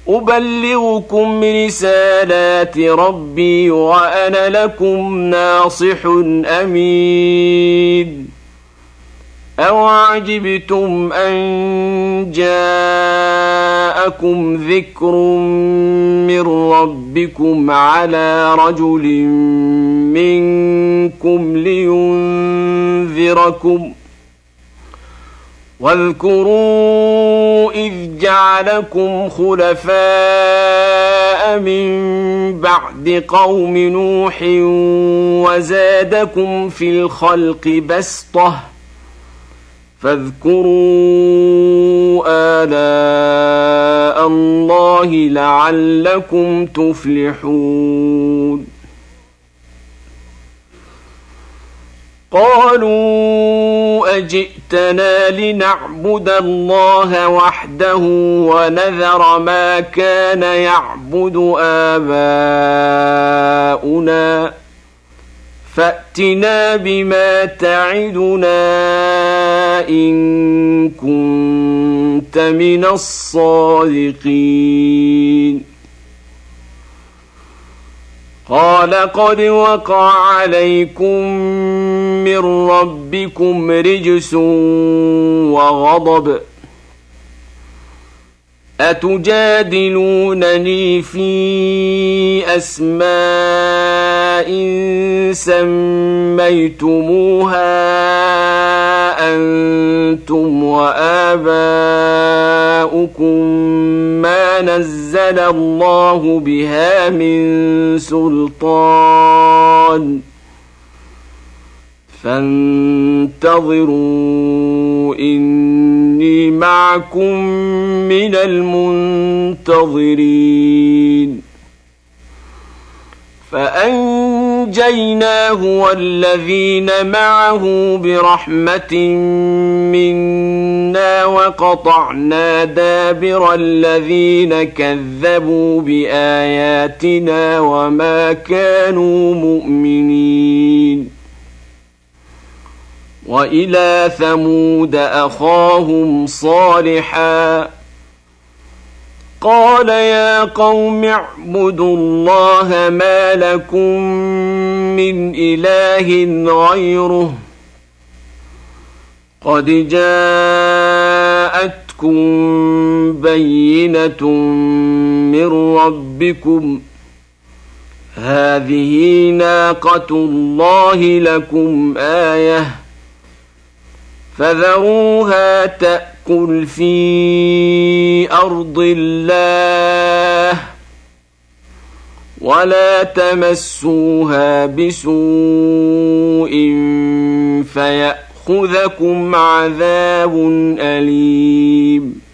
أبلغكم رسالات ربي وأنا لكم ناصح أمين أوعجبتم أن جاءكم ذكر من ربكم على رجل منكم لينذركم واذكروا إذ جعلكم خلفاء من بعد قوم نوح وزادكم في الخلق بسطة فاذكروا آلاء الله لعلكم تفلحون قالوا أجئتنا لنعبد الله وحده ونذر ما كان يعبد آباؤنا فأتنا بما تعدنا إن كنت من الصادقين قال قد وقع عليكم من ربكم رجس وغضب أتجادلونني في أسماء سميتموها أنتم وآباؤكم ما نزل الله بها من سلطان فانتظروا إني معكم من المنتظرين فأنجيناه والذين معه برحمة منا وقطعنا دابر الذين كذبوا بآياتنا وما كانوا مؤمنين وإلى ثمود أخاهم صالحا قال يا قوم اعبدوا الله ما لكم من إله غيره قد جاءتكم بينة من ربكم هذه ناقة الله لكم آية فذروها تأكل في أرض الله ولا تمسوها بسوء فيأخذكم عذاب أليم